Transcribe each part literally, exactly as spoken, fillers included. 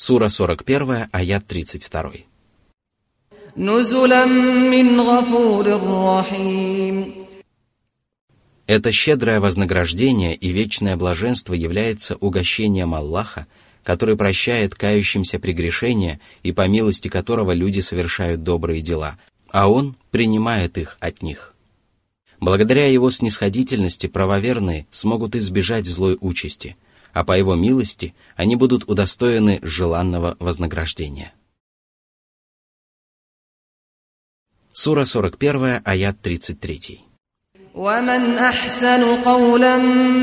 Сура сорок один, аят тридцать два. Это щедрое вознаграждение и вечное блаженство является угощением Аллаха, который прощает кающимся прегрешения и по милости которого люди совершают добрые дела, а Он принимает их от них. Благодаря Его снисходительности правоверные смогут избежать злой участи, а по Его милости они будут удостоены желанного вознаграждения. Сура сорок один, аят тридцать три. وَمَنْ أَحْسَنُ قَوْلًا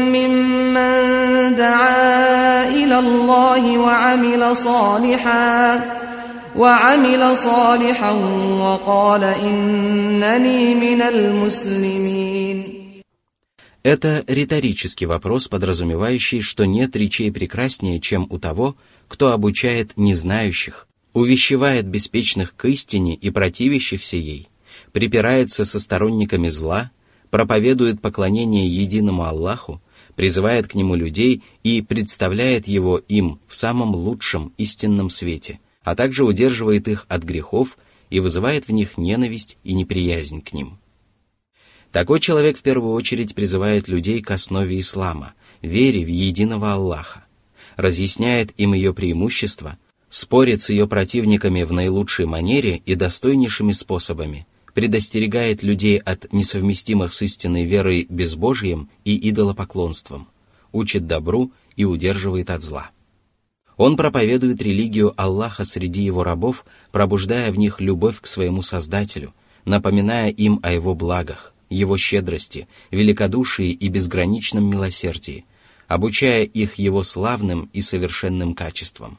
مِّمَّنْ دَعَا إِلَى اللَّهِ وَعَمِلَ صَالِحًا وَعَمِلَ صَالِحًا وَقَالَ إِنَّنِي مِنَ الْمُسْلِمِينَ. Это риторический вопрос, подразумевающий, что нет речей прекраснее, чем у того, кто обучает незнающих, увещевает беспечных к истине и противящихся ей, припирается со сторонниками зла, проповедует поклонение единому Аллаху, призывает к Нему людей и представляет Его им в самом лучшем истинном свете, а также удерживает их от грехов и вызывает в них ненависть и неприязнь к ним. Такой человек в первую очередь призывает людей к основе ислама, вере в единого Аллаха, разъясняет им ее преимущества, спорит с ее противниками в наилучшей манере и достойнейшими способами, предостерегает людей от несовместимых с истинной верой безбожием и идолопоклонством, учит добру и удерживает от зла. Он проповедует религию Аллаха среди его рабов, пробуждая в них любовь к своему Создателю, напоминая им о его благах, его щедрости, великодушии и безграничном милосердии, обучая их его славным и совершенным качествам.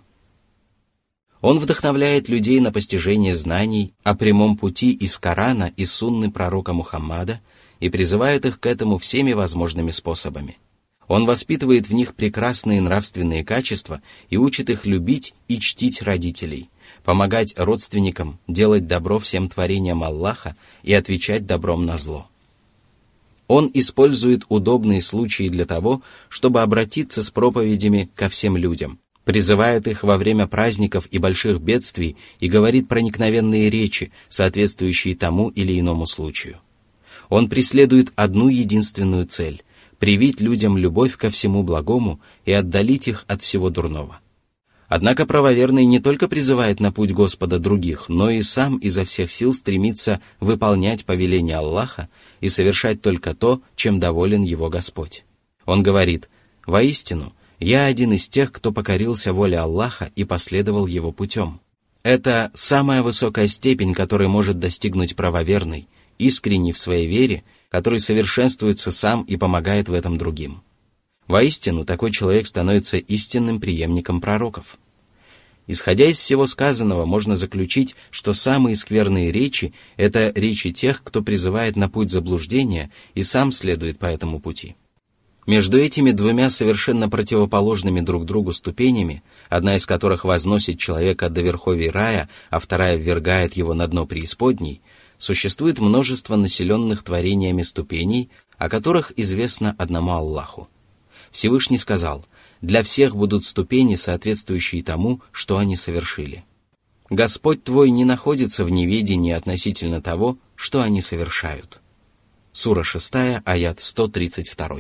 Он вдохновляет людей на постижение знаний о прямом пути из Корана и сунны пророка Мухаммада и призывает их к этому всеми возможными способами. Он воспитывает в них прекрасные нравственные качества и учит их любить и чтить родителей, помогать родственникам, делать добро всем творениям Аллаха и отвечать добром на зло. Он использует удобные случаи для того, чтобы обратиться с проповедями ко всем людям, призывает их во время праздников и больших бедствий и говорит проникновенные речи, соответствующие тому или иному случаю. Он преследует одну единственную цель – привить людям любовь ко всему благому и отдалить их от всего дурного. Однако правоверный не только призывает на путь Господа других, но и сам изо всех сил стремится выполнять повеления Аллаха и совершать только то, чем доволен его Господь. Он говорит: «Воистину, я один из тех, кто покорился воле Аллаха и последовал его путем». Это самая высокая степень, которой может достигнуть правоверный, искренний в своей вере, который совершенствуется сам и помогает в этом другим. Воистину, такой человек становится истинным преемником пророков. Исходя из всего сказанного, можно заключить, что самые скверные речи – это речи тех, кто призывает на путь заблуждения и сам следует по этому пути. Между этими двумя совершенно противоположными друг другу ступенями, одна из которых возносит человека до верховий рая, а вторая ввергает его на дно преисподней, существует множество населенных творениями ступеней, о которых известно одному Аллаху. Всевышний сказал: «Для всех будут ступени, соответствующие тому, что они совершили». Господь твой не находится в неведении относительно того, что они совершают. Сура шестая, аят сто тридцать два.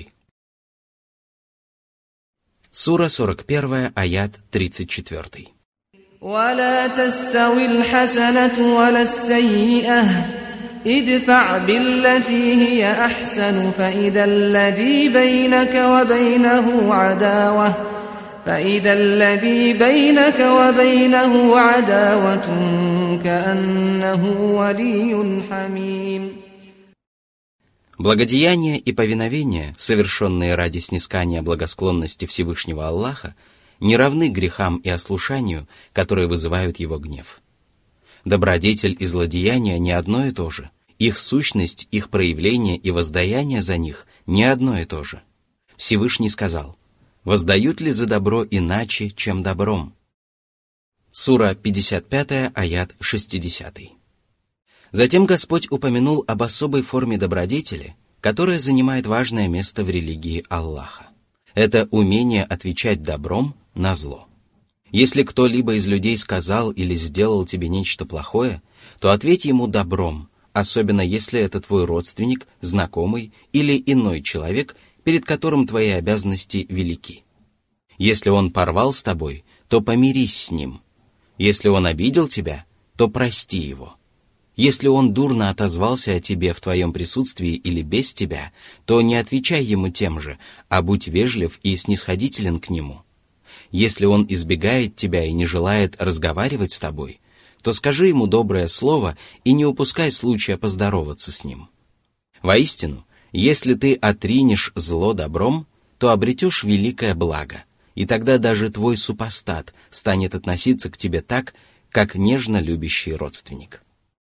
Сура сорок один, аят тридцать четыре. وَلَا تَسْتَوِي الْحَسَنَةُ وَلَا السَّيِّئَةُ ادْفَعْ بِالَّتِي هِيَ أَحْسَنُ فَإِذَا الَّذِي بَيْنَكَ وَبَيْنَهُ عَدَاوَةٌ فَإِذَا الَّذِي بَيْنَكَ وَبَيْنَهُ عَدَاوَةٌ كَأَنَّهُ وَلِيٌّ حَمِيمٌ. Благодеяния и повиновения, совершенные ради снискания благосклонности Всевышнего Аллаха, не равны грехам и ослушанию, которые вызывают его гнев. Добродетель и злодеяние не одно и то же. Их сущность, их проявление и воздаяние за них не одно и то же. Всевышний сказал: «Воздают ли за добро иначе, чем добром?» Сура пятьдесят пять, аят шестьдесят. Затем Господь упомянул об особой форме добродетели, которая занимает важное место в религии Аллаха. Это умение отвечать добром на зло. Если кто-либо из людей сказал или сделал тебе нечто плохое, то ответь ему добром, особенно если это твой родственник, знакомый или иной человек, перед которым твои обязанности велики. Если он порвал с тобой, то помирись с ним. Если он обидел тебя, то прости его. Если он дурно отозвался о тебе в твоем присутствии или без тебя, то не отвечай ему тем же, а будь вежлив и снисходителен к нему. Если он избегает тебя и не желает разговаривать с тобой, то скажи ему доброе слово и не упускай случая поздороваться с ним. Воистину, если ты отринешь зло добром, то обретешь великое благо, и тогда даже твой супостат станет относиться к тебе так, как нежно любящий родственник.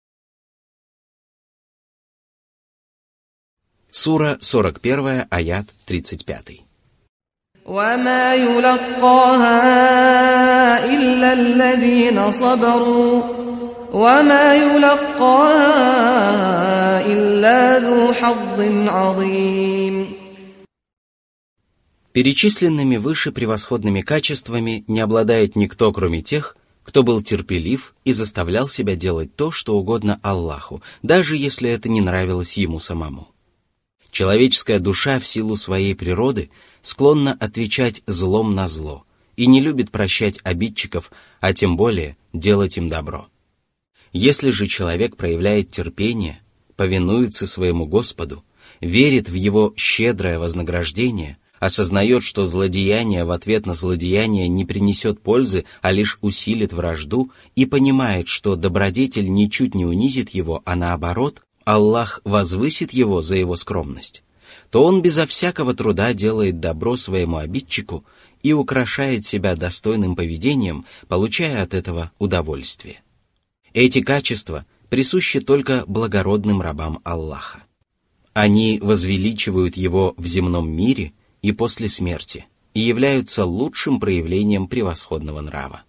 Сура сорок первая, аят тридцать пятый. وَمَا يُلَقَّاهَا إِلَّا الَّذِينَ صَبَرُوا وَمَا يُلَقَّاهَا إِلَّا ذُو حَظٍّ عَظِيمٍ. Перечисленными выше превосходными качествами не обладает никто, кроме тех, кто был терпелив и заставлял себя делать то, что угодно Аллаху, даже если это не нравилось ему самому. Человеческая душа в силу своей природы склонна отвечать злом на зло и не любит прощать обидчиков, а тем более делать им добро. Если же человек проявляет терпение, повинуется своему Господу, верит в его щедрое вознаграждение, осознает, что злодеяние в ответ на злодеяние не принесет пользы, а лишь усилит вражду, и понимает, что добродетель ничуть не унизит его, а наоборот, Аллах возвысит его за его скромность, то он безо всякого труда делает добро своему обидчику и украшает себя достойным поведением, получая от этого удовольствие. Эти качества присущи только благородным рабам Аллаха. Они возвеличивают его в земном мире и после смерти и являются лучшим проявлением превосходного нрава.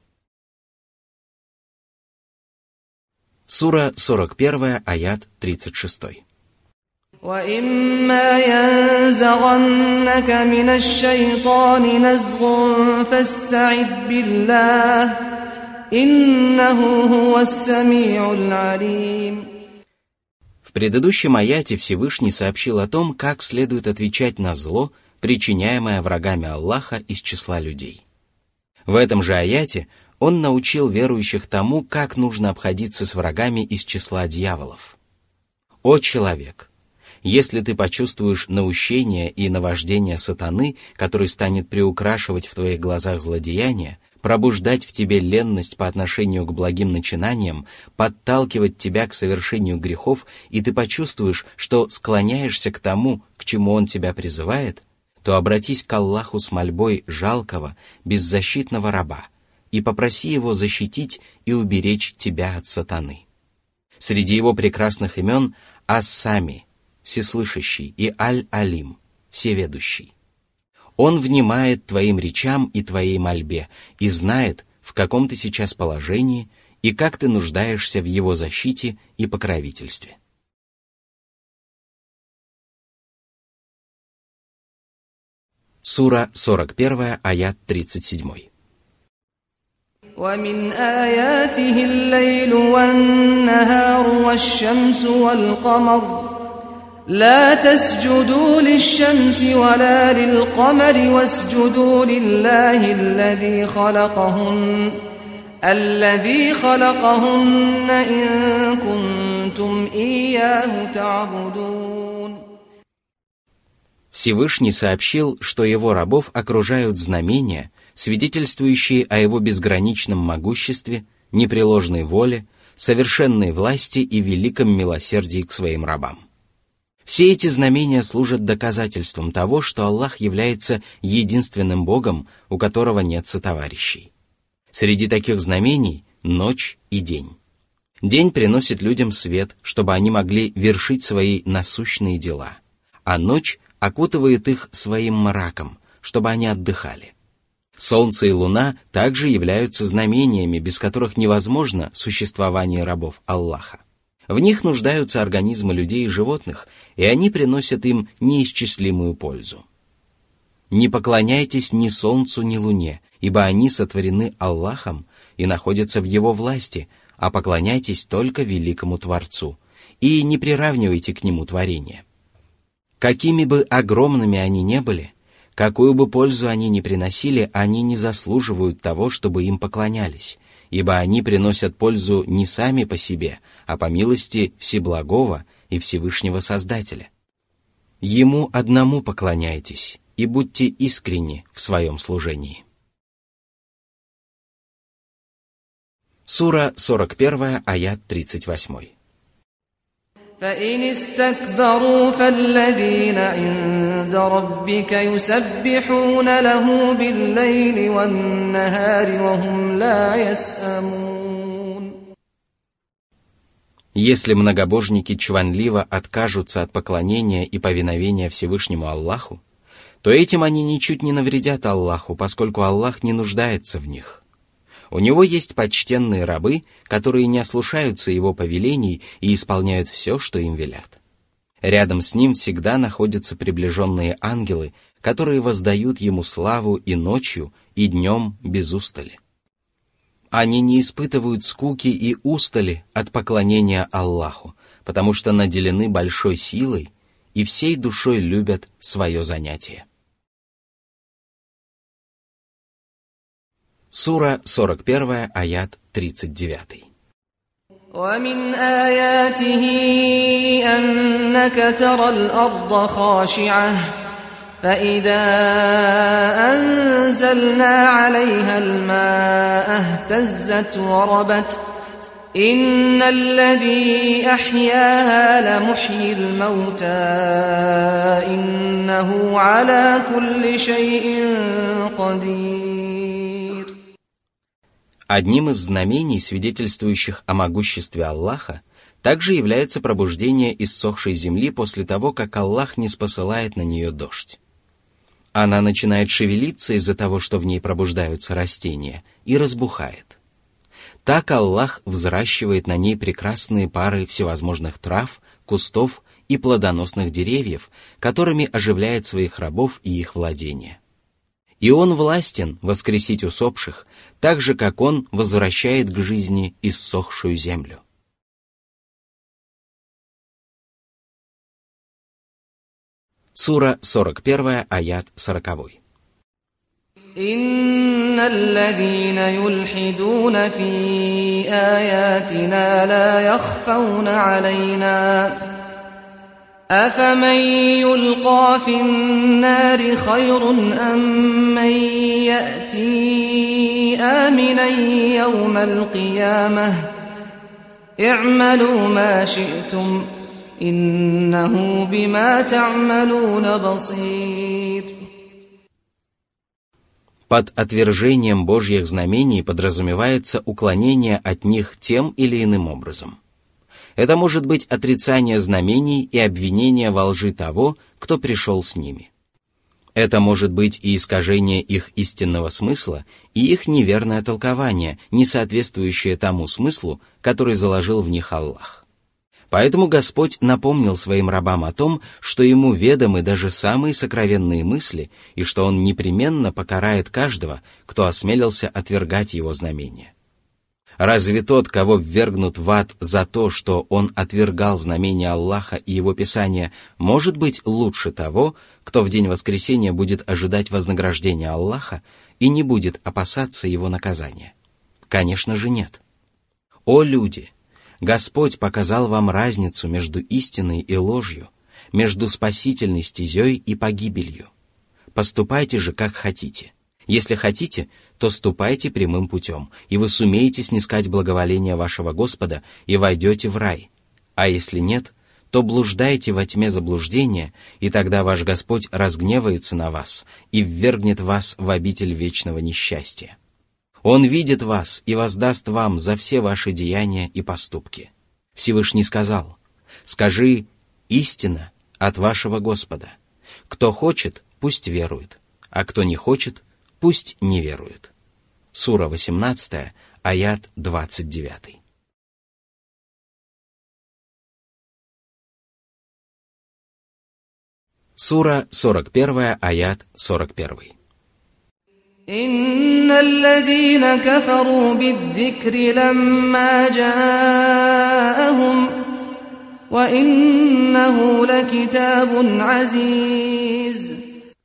Сура сорок первая, аят тридцать шесть. وَإِمَّا يَنزَغَنَّكَ مِنَ الشَّيْطَانِ نَزْغٌ فَاسْتَعِذْ بِاللَّهِ إِنَّهُ هُوَ السَّمِيعُ الْعَلِيمُ. В предыдущем аяте Всевышний сообщил о том, как следует отвечать на зло, причиняемое врагами Аллаха из числа людей. В этом же аяте Он научил верующих тому, как нужно обходиться с врагами из числа дьяволов. «О человек! Если ты почувствуешь наущение и наваждение сатаны, который станет приукрашивать в твоих глазах злодеяния, пробуждать в тебе ленность по отношению к благим начинаниям, подталкивать тебя к совершению грехов, и ты почувствуешь, что склоняешься к тому, к чему он тебя призывает, то обратись к Аллаху с мольбой жалкого, беззащитного раба, и попроси его защитить и уберечь тебя от сатаны. Среди его прекрасных имен Ас-Сами, всеслышащий, и Аль-Алим, всеведущий. Он внимает твоим речам и твоей мольбе и знает, в каком ты сейчас положении и как ты нуждаешься в его защите и покровительстве. Сура сорок первая, аят тридцать семь. وَمِنْ آيَاتِهِ اللَّيْلُ وَالنَّهَارُ وَالشَّمْسُ وَالْقَمَرُ لَا تَسْجُدُوا لِلشَّمْسِ وَلَا لِلْقَمَرِ وَاسْجُدُوا لِلَّهِ الَّذِي خَلَقَهُنَّ الَّذِي خَلَقَهُنَّ إِن كُنتُمْ إِيَّاهُ تَعْبُدُونَ. Всевышний сообщил, что его рабов окружают знамения, свидетельствующие о его безграничном могуществе, непреложной воле, совершенной власти и великом милосердии к своим рабам. Все эти знамения служат доказательством того, что Аллах является единственным Богом, у которого нет сотоварищей. Среди таких знамений – ночь и день. День приносит людям свет, чтобы они могли вершить свои насущные дела, а ночь окутывает их своим мраком, чтобы они отдыхали. Солнце и луна также являются знамениями, без которых невозможно существование рабов Аллаха. В них нуждаются организмы людей и животных, и они приносят им неисчислимую пользу. Не поклоняйтесь ни солнцу, ни луне, ибо они сотворены Аллахом и находятся в Его власти, а поклоняйтесь только великому Творцу, и не приравнивайте к Нему творения. Какими бы огромными они ни были, какую бы пользу они ни приносили, они не заслуживают того, чтобы им поклонялись, ибо они приносят пользу не сами по себе, а по милости Всеблагого и Всевышнего Создателя. Ему одному поклоняйтесь и будьте искренни в своем служении. Сура сорок первая, аят тридцать восемь. فإن استكبروا فالذين عند ربك يسبحون له بالليل والنهار وهم لا يسأمون. Если многобожники чванливо откажутся от поклонения и повиновения Всевышнему Аллаху, то этим они ничуть не навредят Аллаху, поскольку Аллах не нуждается в них. У него есть почтенные рабы, которые не ослушаются его повелений и исполняют все, что им велят. Рядом с ним всегда находятся приближенные ангелы, которые воздают ему славу и ночью, и днем без устали. Они не испытывают скуки и устали от поклонения Аллаху, потому что наделены большой силой и всей душой любят свое занятие. Сура сорок первая, аят тридцать девятый. ومن آياته أنك ترى الأرض خاشعة فإذا أنزلنا عليها الماء اهتزت وربت إن الذي أحياها لمحيي الموتى إنه على كل شيء قدير. Одним из знамений, свидетельствующих о могуществе Аллаха, также является пробуждение иссохшей земли после того, как Аллах не спосылает на нее дождь. Она начинает шевелиться из-за того, что в ней пробуждаются растения, и разбухает. Так Аллах взращивает на ней прекрасные пары всевозможных трав, кустов и плодоносных деревьев, которыми оживляет своих рабов и их владения. И Он властен воскресить усопших, так же, как Он возвращает к жизни иссохшую землю. Сура сорок первая, аят сороковой. إن الذين يلحدون في آياتنا لا يخفون علينا أفمن يلقى في النار خير أم من يأتي آمنا يوم القيامة اعملوا ما شئتم إنه بما تعملون بصير. Под отвержением Божьих знамений подразумевается уклонение от них тем или иным образом. Это может быть отрицание знамений и обвинение во лжи того, кто пришел с ними. Это может быть и искажение их истинного смысла, и их неверное толкование, не соответствующее тому смыслу, который заложил в них Аллах. Поэтому Господь напомнил своим рабам о том, что Ему ведомы даже самые сокровенные мысли, и что Он непременно покарает каждого, кто осмелился отвергать Его знамения. Разве тот, кого ввергнут в ад за то, что он отвергал знамения Аллаха и Его Писания, может быть лучше того, кто в день воскресения будет ожидать вознаграждения Аллаха и не будет опасаться Его наказания? Конечно же нет. О люди! Господь показал вам разницу между истиной и ложью, между спасительной стезей и погибелью. Поступайте же, как хотите. Если хотите, то ступайте прямым путем, и вы сумеете снискать благоволение вашего Господа и войдете в рай. А если нет, то блуждайте во тьме заблуждения, и тогда ваш Господь разгневается на вас и ввергнет вас в обитель вечного несчастья. Он видит вас и воздаст вам за все ваши деяния и поступки. Всевышний сказал: «Скажи, истина от вашего Господа. Кто хочет, пусть верует, а кто не хочет, пусть не верует». Сура восемнадцатая, аят двадцать девятый. Сура сорок первая, аят сорок первый. إن الذين كفروا بالذكر لما جاءهم وإنه لكتاب عزيز.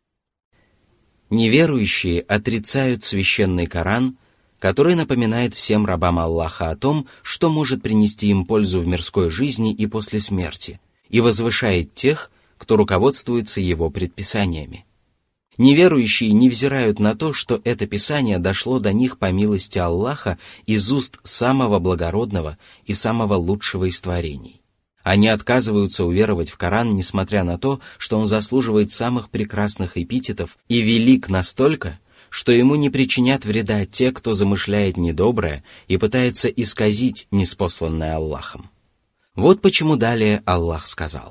Неверующие отрицают священный Коран, который напоминает всем рабам Аллаха о том, что может принести им пользу в мирской жизни и после смерти, и возвышает тех, кто руководствуется его предписаниями. Неверующие не взирают на то, что это Писание дошло до них по милости Аллаха из уст самого благородного и самого лучшего из творений. Они отказываются уверовать в Коран, несмотря на то, что он заслуживает самых прекрасных эпитетов и велик настолько, что ему не причинят вреда те, кто замышляет недоброе и пытается исказить ниспосланное Аллахом. Вот почему далее Аллах сказал.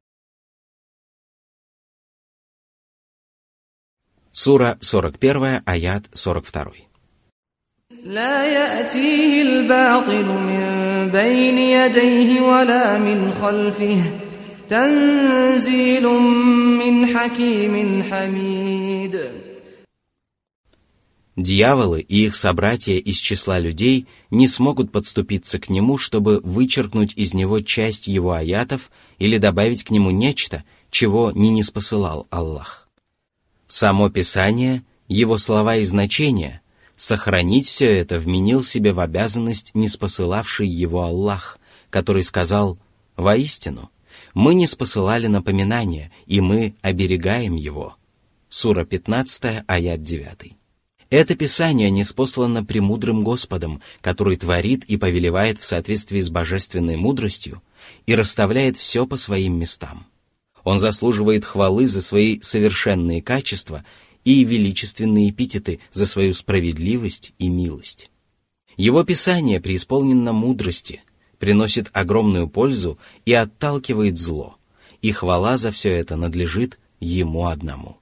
Сура сорок первая, аят сорок второй. لا يأتيه الباطل من بين يديه ولا من خلفه تنزيل من حكيم حميد. Дьяволы и их собратья из числа людей не смогут подступиться к нему, чтобы вычеркнуть из него часть его аятов или добавить к нему нечто, чего не ниспосылал Аллах. Само Писание, его слова и значения, сохранить все это вменил себе в обязанность ниспосылавший его Аллах, который сказал: «Воистину, мы ниспосылали напоминание, и мы оберегаем его». Сура пятнадцатая, аят девятый. Это Писание ниспослано премудрым Господом, который творит и повелевает в соответствии с божественной мудростью и расставляет все по своим местам. Он заслуживает хвалы за свои совершенные качества и величественные эпитеты за свою справедливость и милость. Его Писание преисполнено мудрости, приносит огромную пользу и отталкивает зло, и хвала за все это надлежит Ему одному.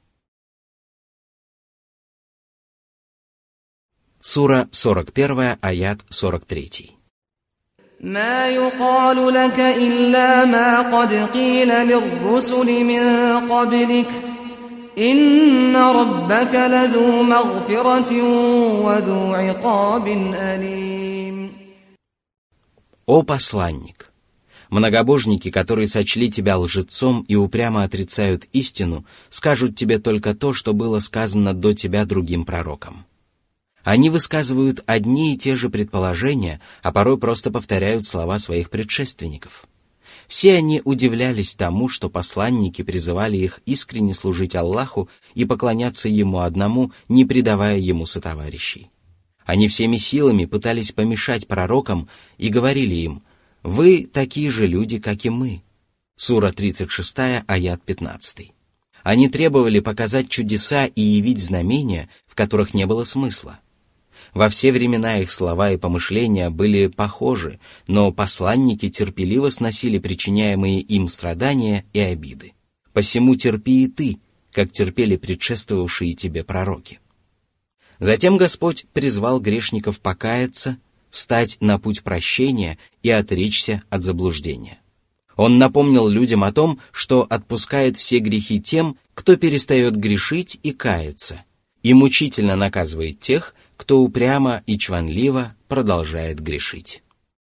Сура сорок первая, аят сорок третий. ما يقال لك إلا ما قد قيل للرسل من قبلك إن ربك لذو مغفرة وذو عقاب أليم. О посланник! Многобожники, которые сочли тебя лжецом и упрямо отрицают истину, скажут тебе только то, что было сказано до тебя другим пророкам. Они высказывают одни и те же предположения, а порой просто повторяют слова своих предшественников. Все они удивлялись тому, что посланники призывали их искренне служить Аллаху и поклоняться Ему одному, не предавая Ему сотоварищей. Они всеми силами пытались помешать пророкам и говорили им: «Вы такие же люди, как и мы». Сура тридцать шестая, аят пятнадцатый. Они требовали показать чудеса и явить знамения, в которых не было смысла. Во все времена их слова и помышления были похожи, но посланники терпеливо сносили причиняемые им страдания и обиды. Посему терпи и ты, как терпели предшествовавшие тебе пророки. Затем Господь призвал грешников покаяться, встать на путь прощения и отречься от заблуждения. Он напомнил людям о том, что отпускает все грехи тем, кто перестает грешить и каяться, и мучительно наказывает тех, кто упрямо и чванливо продолжает грешить.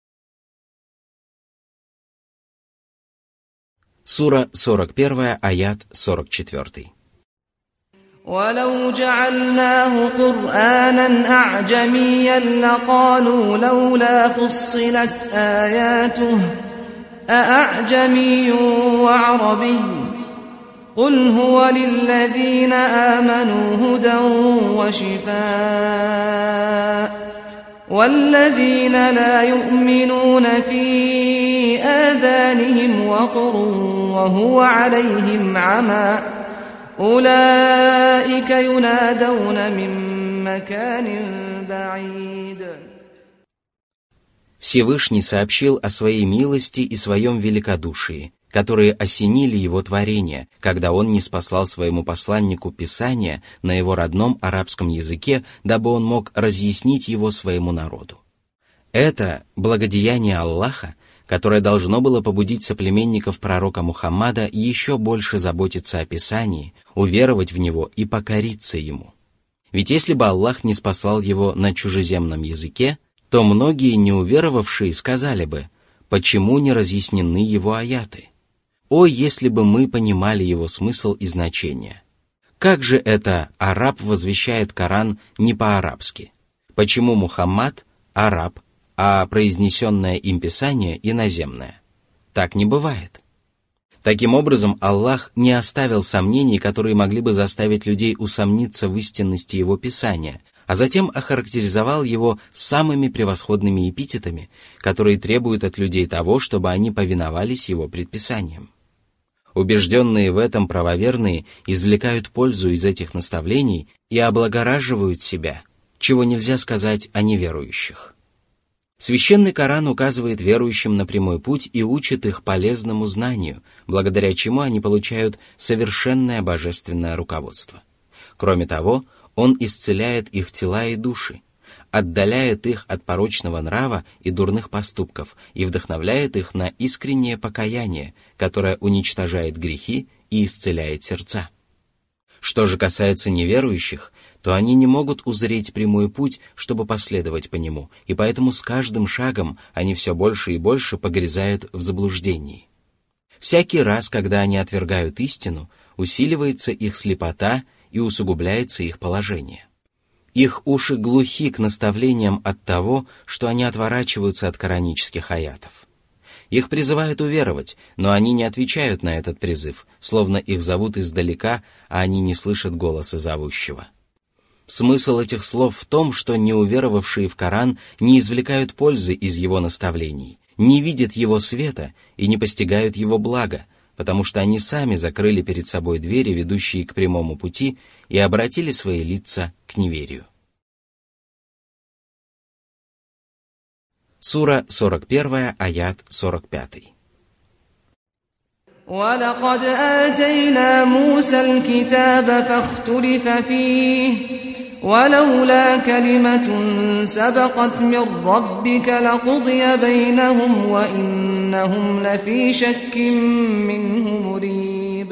Сура сорок первая, аят сорок четвёртый. ولو جعلناه قرآنا أعجميا لقالوا لولا فصلت آياته أأعجمي وعربي قل هو للذين آمنوا هدى وشفاء والذين لا يؤمنون في آذانهم وقر وهو عليهم عمى أولئك ينادون من مكان بعيد. Всевышний сообщил о своей милости и своем великодушии, которые осенили его творение, когда он ниспослал своему посланнику Писание на его родном арабском языке, дабы он мог разъяснить его своему народу. Это благодеяние Аллаха, которое должно было побудить соплеменников пророка Мухаммада еще больше заботиться о Писании, уверовать в него и покориться ему. Ведь если бы Аллах не спаслал его на чужеземном языке, то многие неуверовавшие сказали бы: почему не разъяснены его аяты? О, если бы мы понимали его смысл и значение! Как же это араб возвещает Коран не по-арабски? Почему Мухаммад – араб, а произнесенное им Писание – иноземное? Так не бывает. Таким образом, Аллах не оставил сомнений, которые могли бы заставить людей усомниться в истинности его Писания, а затем охарактеризовал его самыми превосходными эпитетами, которые требуют от людей того, чтобы они повиновались его предписаниям. Убежденные в этом правоверные извлекают пользу из этих наставлений и облагораживают себя, чего нельзя сказать о неверующих. Священный Коран указывает верующим на прямой путь и учит их полезному знанию, благодаря чему они получают совершенное божественное руководство. Кроме того, он исцеляет их тела и души, отдаляет их от порочного нрава и дурных поступков и вдохновляет их на искреннее покаяние, которое уничтожает грехи и исцеляет сердца. Что же касается неверующих, то они не могут узреть прямой путь, чтобы последовать по нему, и поэтому с каждым шагом они все больше и больше погрязают в заблуждении. Всякий раз, когда они отвергают истину, усиливается их слепота и усугубляется их положение. Их уши глухи к наставлениям от того, что они отворачиваются от коранических аятов. Их призывают уверовать, но они не отвечают на этот призыв, словно их зовут издалека, а они не слышат голоса зовущего. Смысл этих слов в том, что неуверовавшие в Коран не извлекают пользы из его наставлений, не видят его света и не постигают его блага, потому что они сами закрыли перед собой двери, ведущие к прямому пути, и обратили свои лица к неверию. Сура сорок первая, аят сорок пятый. وَلَقَدْ آتَيْنَا مُوسَى الْكِتَابَ فَاخْتُلِفَ فِيهِ وَلَوْلَا كَلِمَةٌ سَبَقَتْ مِنْ رَبِّكَ لَقُضِيَ بَيْنَهُمْ وَإِنَّهُمْ لَفِي شَكٍّ مِّنْهُ مُرِيبٍ.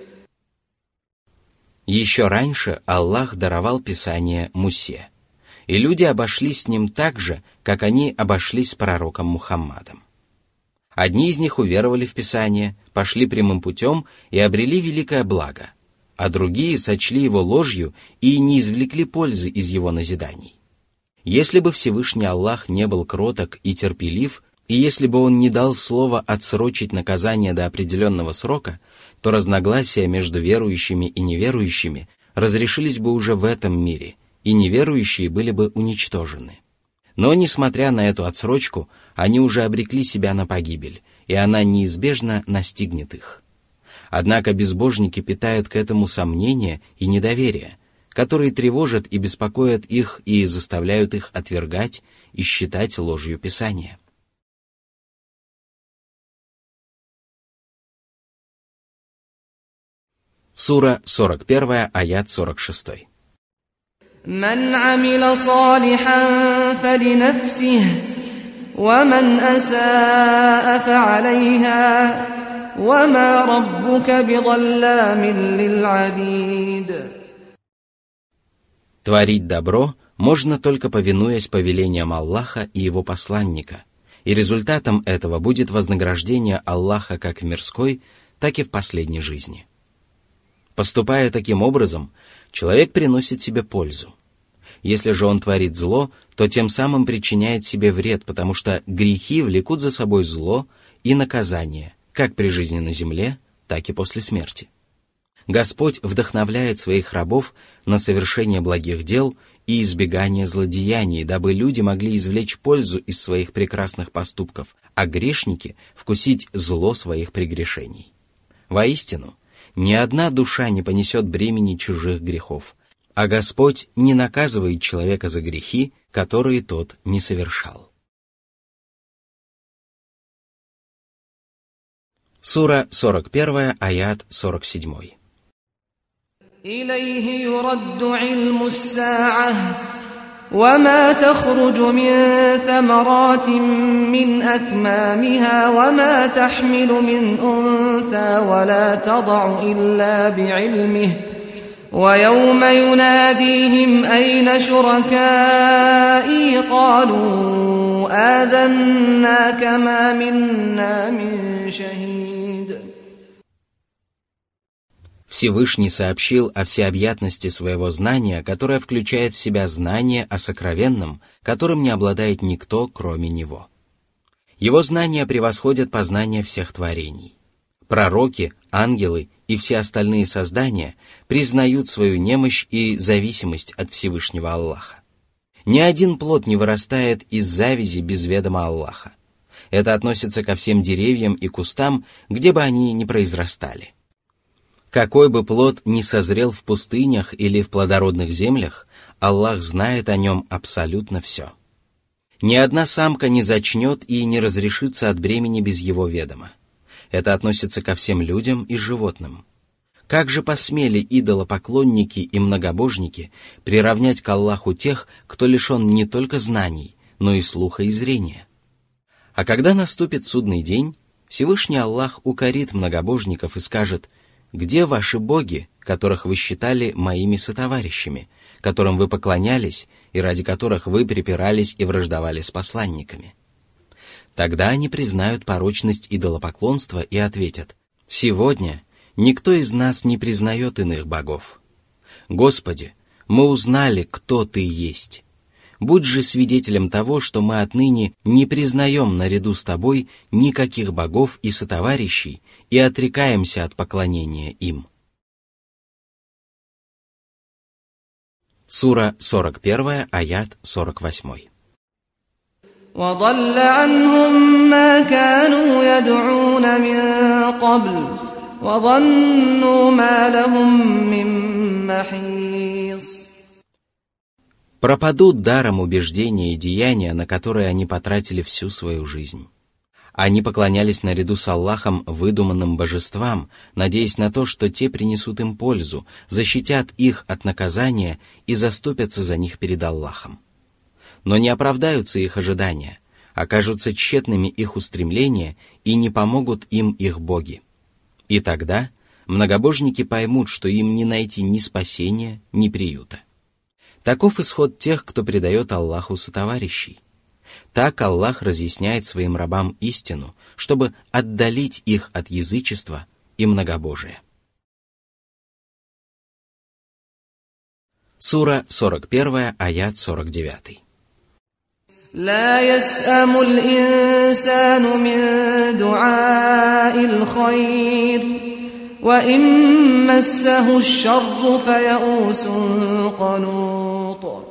Еще раньше Аллах даровал Писание Мусе, и люди обошлись с ним так же, как они обошлись с пророком Мухаммадом. Одни из них уверовали в Писание, пошли прямым путем и обрели великое благо, а другие сочли его ложью и не извлекли пользы из его назиданий. Если бы Всевышний Аллах не был кроток и терпелив, и если бы он не дал слова отсрочить наказание до определенного срока, то разногласия между верующими и неверующими разрешились бы уже в этом мире, и неверующие были бы уничтожены. Но, несмотря на эту отсрочку, они уже обрекли себя на погибель, и она неизбежно настигнет их. Однако безбожники питают к этому сомнения и недоверие, которые тревожат и беспокоят их и заставляют их отвергать и считать ложью Писания. Сура сорок первая, аят сорок шестой. من عمل صالحا فلنفسه ومن أساء فعليها وما ربك بظلام للعبيد. Творить добро можно только повинуясь повелениям Аллаха и его посланника, и результатом этого будет вознаграждение Аллаха как в мирской, так и в последней жизни. Поступая таким образом, человек приносит себе пользу. Если же он творит зло, то тем самым причиняет себе вред, потому что грехи влекут за собой зло и наказание, как при жизни на земле, так и после смерти. Господь вдохновляет своих рабов на совершение благих дел и избегание злодеяний, дабы люди могли извлечь пользу из своих прекрасных поступков, а грешники — вкусить зло своих прегрешений. Воистину, ни одна душа не понесет бремени чужих грехов, а Господь не наказывает человека за грехи, которые тот не совершал. Сура сорок первая, аят сорок седьмой. إليه يرد علم الساعة وما تخرج من ثمرات من أكمامها وما تحمل من أنثى ولا تضع إلا بعلمه ويوم يناديهم أين شركائي قالوا آذناك ما منا من شهيد. Всевышний сообщил о всеобъятности своего знания, которое включает в себя знание о сокровенном, которым не обладает никто, кроме Него. Его знания превосходят познание всех творений. Пророки, ангелы и все остальные создания признают свою немощь и зависимость от Всевышнего Аллаха. Ни один плод не вырастает из завязи без ведома Аллаха. Это относится ко всем деревьям и кустам, где бы они ни произрастали. Какой бы плод ни созрел в пустынях или в плодородных землях, Аллах знает о нем абсолютно все. Ни одна самка не зачнет и не разрешится от бремени без его ведома. Это относится ко всем людям и животным. Как же посмели идолопоклонники и многобожники приравнять к Аллаху тех, кто лишен не только знаний, но и слуха и зрения? А когда наступит судный день, Всевышний Аллах укорит многобожников и скажет: «Где ваши боги, которых вы считали моими сотоварищами, которым вы поклонялись и ради которых вы припирались и враждовали с посланниками?» Тогда они признают порочность идолопоклонства и ответят: «Сегодня никто из нас не признает иных богов. Господи, мы узнали, кто Ты есть. Будь же свидетелем того, что мы отныне не признаем наряду с Тобой никаких богов и сотоварищей и отрекаемся от поклонения им». Сура сорок первая, аят сорок восемь. وَضَلَّ عَنْهُمْ مَا كَانُوا يَدْعُونَ مِنْ قَبْلُ وَظَنُّوا مَا لَهُمْ مِنْ مَحِيصٍ. Пропадут даром убеждения и деяния, на которые они потратили всю свою жизнь. Они поклонялись наряду с Аллахом выдуманным божествам, надеясь на то, что те принесут им пользу, защитят их от наказания и заступятся за них перед Аллахом. Но не оправдаются их ожидания, окажутся тщетными их устремления и не помогут им их боги. И тогда многобожники поймут, что им не найти ни спасения, ни приюта. Таков исход тех, кто предает Аллаху сотоварищей. Так Аллах разъясняет своим рабам истину, чтобы отдалить их от язычества и многобожия. Сура сорок первая, аят сорок девять. لا يسأم الإنسان من دعاء الخير وإن مسه الشر فيئوس قنوط.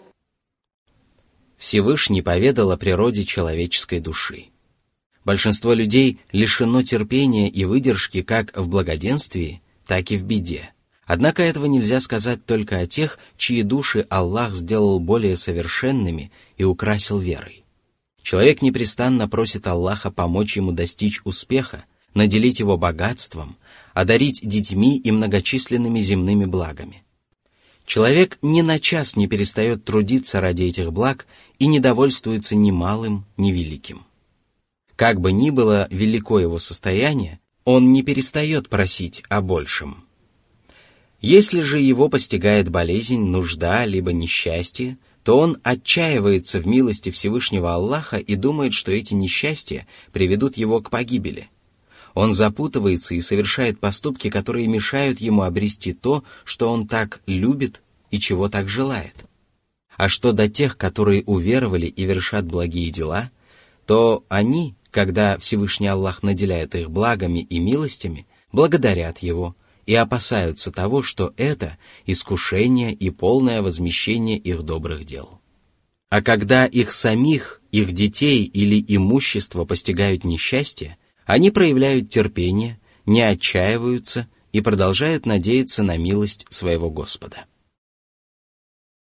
Всевышний поведал о природе человеческой души. Большинство людей лишено терпения и выдержки как в благоденствии, так и в беде. Однако этого нельзя сказать только о тех, чьи души Аллах сделал более совершенными и украсил верой. Человек непрестанно просит Аллаха помочь ему достичь успеха, наделить его богатством, одарить детьми и многочисленными земными благами. Человек ни на час не перестает трудиться ради этих благ и не довольствуется ни малым, ни великим. Как бы ни было велико его состояние, он не перестает просить о большем. Если же его постигает болезнь, нужда, либо несчастье, то он отчаивается в милости Всевышнего Аллаха и думает, что эти несчастья приведут его к погибели. Он запутывается и совершает поступки, которые мешают ему обрести то, что он так любит и чего так желает. А что до тех, которые уверовали и вершат благие дела, то они, когда Всевышний Аллах наделяет их благами и милостями, благодарят Его и опасаются того, что это искушение и полное возмещение их добрых дел. А когда их самих, их детей или имущество постигают несчастье, они проявляют терпение, не отчаиваются и продолжают надеяться на милость своего Господа.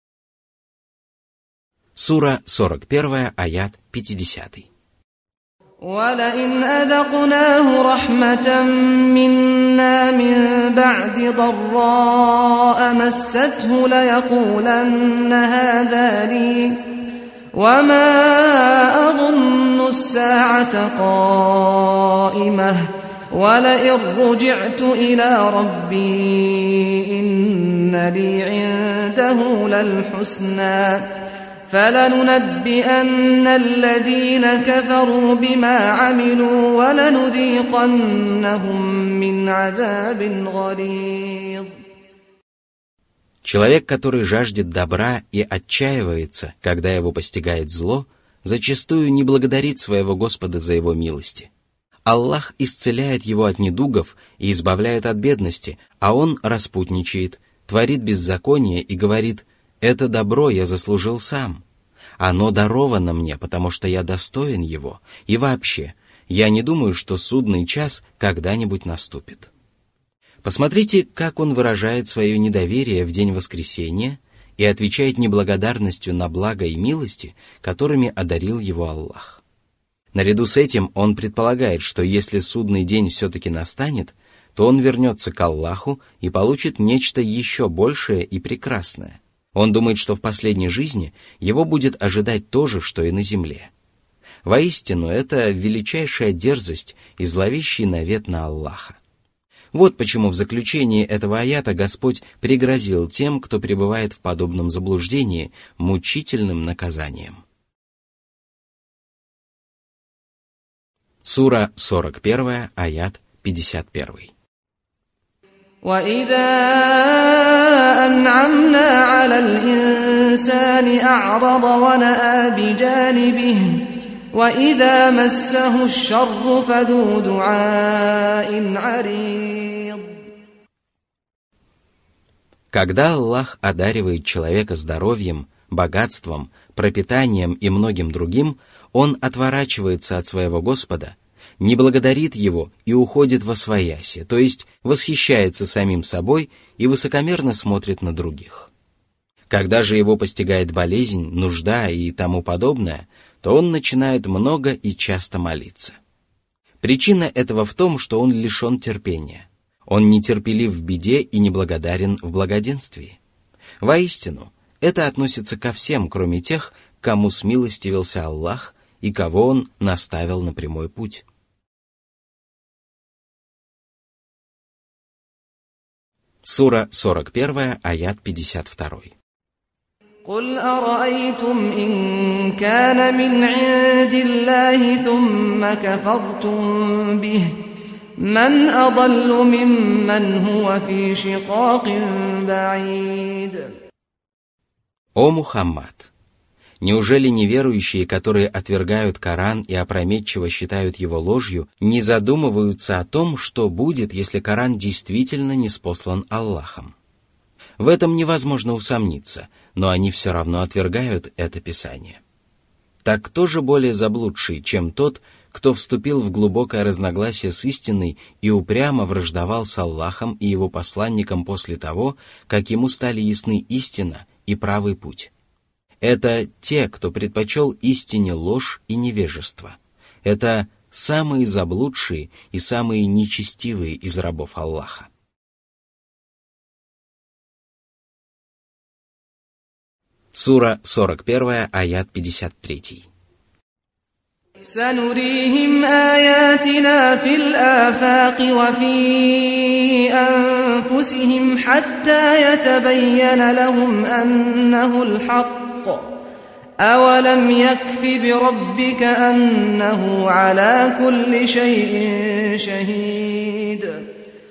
Сура сорок первая, аят пятидесятый. وَلَئِنْ أَذَقْنَاهُ رَحْمَةً مِّنَّا مِن بَعْدِ ضَرَّاءَ مَسَّتْهُ لَيَقُولَنَّ هَٰذَا لِي وَمَا أَظُنُّ السَّاعَةَ قَائِمَةً وَلَئِن رُّجِعْتُ إِلَىٰ رَبِّي إِنَّ لِي عِندَهُ لَلْحُسْنَىٰ فَلَنُنَبِّئَنَّ الَّذِينَ كَفَرُوا بِمَا عَمِلُوا وَلَنُذِيقَنَّهُم مِّنْ عَذَابٍ غَلِيظٍ. Человек, который жаждет добра и отчаивается, когда его постигает зло, зачастую не благодарит своего Господа за его милости. Аллах исцеляет его от недугов и избавляет от бедности, а он распутничает, творит беззаконие и говорит: «Это добро я заслужил сам. Оно даровано мне, потому что я достоин его, и вообще, я не думаю, что судный час когда-нибудь наступит». Посмотрите, как он выражает свое недоверие в день воскресения и отвечает неблагодарностью на благо и милости, которыми одарил его Аллах. Наряду с этим он предполагает, что если судный день все-таки настанет, то он вернется к Аллаху и получит нечто еще большее и прекрасное. Он думает, что в последней жизни его будет ожидать то же, что и на земле. Воистину, это величайшая дерзость и зловещий навет на Аллаха. Вот почему в заключении этого аята Господь пригрозил тем, кто пребывает в подобном заблуждении, мучительным наказанием. Сура сорок один, аят пятьдесят один. وَإِذَا أَنْعَمْنَا عَلَى الْإِنسَانِ أَعْرَضَ وَنَأَىٰ بِجَانِبِهِ وَإِذَا مَسَّهُ الشَّرُّ فَذُو دُعَاءٍ عَرِيضٍ. Когда Аллах одаривает человека здоровьем, богатством, пропитанием и многим другим, он отворачивается от своего Господа, не благодарит его и уходит восвояси, то есть восхищается самим собой и высокомерно смотрит на других. Когда же его постигает болезнь, нужда и тому подобное, то он начинает много и часто молиться. Причина этого в том, что он лишен терпения. Он нетерпелив в беде и неблагодарен в благоденствии. Воистину, это относится ко всем, кроме тех, кому смилостивился Аллах и кого Он наставил на прямой путь. Сура сорок один, аят пятьдесят два. قُلْ أَرَأَيْتُمْ إِنْ كَانَ مِنْ عِنْدِ اللَّهِ ثُمَّ كَفَرْتُمْ بِهِ مَنْ أَضَلُّ مِمَّنْ هُوَ فِي شِقَاقٍ بَعِيدٍ. О Мухаммад! Неужели неверующие, которые отвергают Коран и опрометчиво считают его ложью, не задумываются о том, что будет, если Коран действительно ниспослан Аллахом? В этом невозможно усомниться, но они все равно отвергают это Писание. Так кто же более заблудший, чем тот, кто вступил в глубокое разногласие с истиной и упрямо враждовал с Аллахом и его посланником после того, как ему стали ясны истина и правый путь? Это те, кто предпочел истине ложь и невежество. Это самые заблудшие и самые нечестивые из рабов Аллаха. Сура сорок один, аят пятьдесят три. سَنُرِيهِمْ آيَاتِنَا فِي الْآفَاقِ وَفِي أَنفُسِهِمْ حَتَّى يَتَبَيَّنَ لَهُمْ أَنَّهُ الْحَقُّ أَوَلَمْ يَكْفِ بِرَبِّكَ أَنَّهُ عَلَى كُلِّ شَيْءٍ شَهِيدٌ.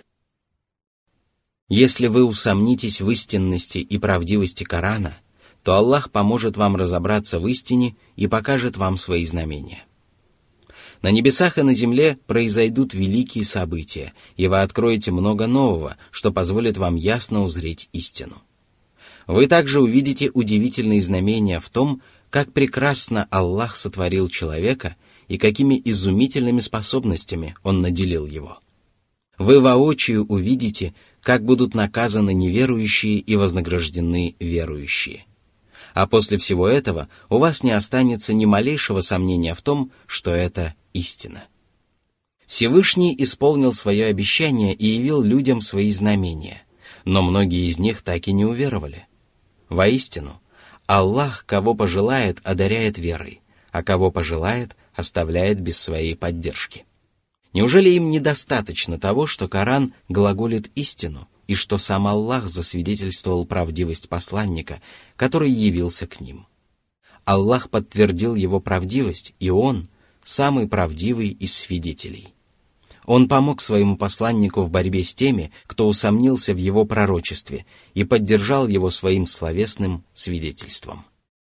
Если вы усомнитесь в истинности и правдивости Корана, то Аллах поможет вам разобраться в истине и покажет вам свои знамения. На небесах и на земле произойдут великие события, и вы откроете много нового, что позволит вам ясно узреть истину. Вы также увидите удивительные знамения в том, как прекрасно Аллах сотворил человека и какими изумительными способностями Он наделил его. Вы воочию увидите, как будут наказаны неверующие и вознаграждены верующие. А после всего этого у вас не останется ни малейшего сомнения в том, что это истина. Всевышний исполнил свое обещание и явил людям свои знамения, но многие из них так и не уверовали. Воистину, Аллах, кого пожелает, одаряет верой, а кого пожелает, оставляет без своей поддержки. Неужели им недостаточно того, что Коран глаголит истину, и что сам Аллах засвидетельствовал правдивость посланника, который явился к ним? Аллах подтвердил его правдивость, и Он – самый правдивый из свидетелей. Он помог своему посланнику в борьбе с теми, кто усомнился в его пророчестве, и поддержал его своим словесным свидетельством.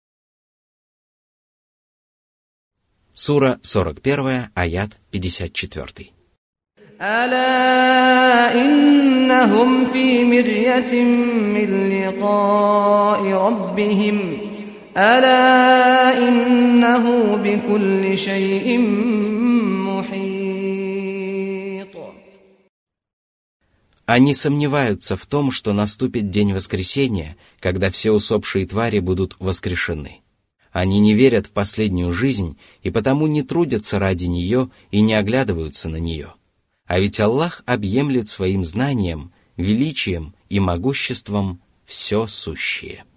Сура сорок один, аят пятьдесят четыре. ألا إنهم في مرية من لقاء ربهم ألا إنه بكل شيء محيط. Они сомневаются в том, что наступит день воскресения, когда все усопшие твари будут воскрешены. Они не верят в последнюю жизнь и потому не трудятся ради нее и не оглядываются на нее. А ведь Аллах объемлет своим знанием, величием и могуществом все сущее.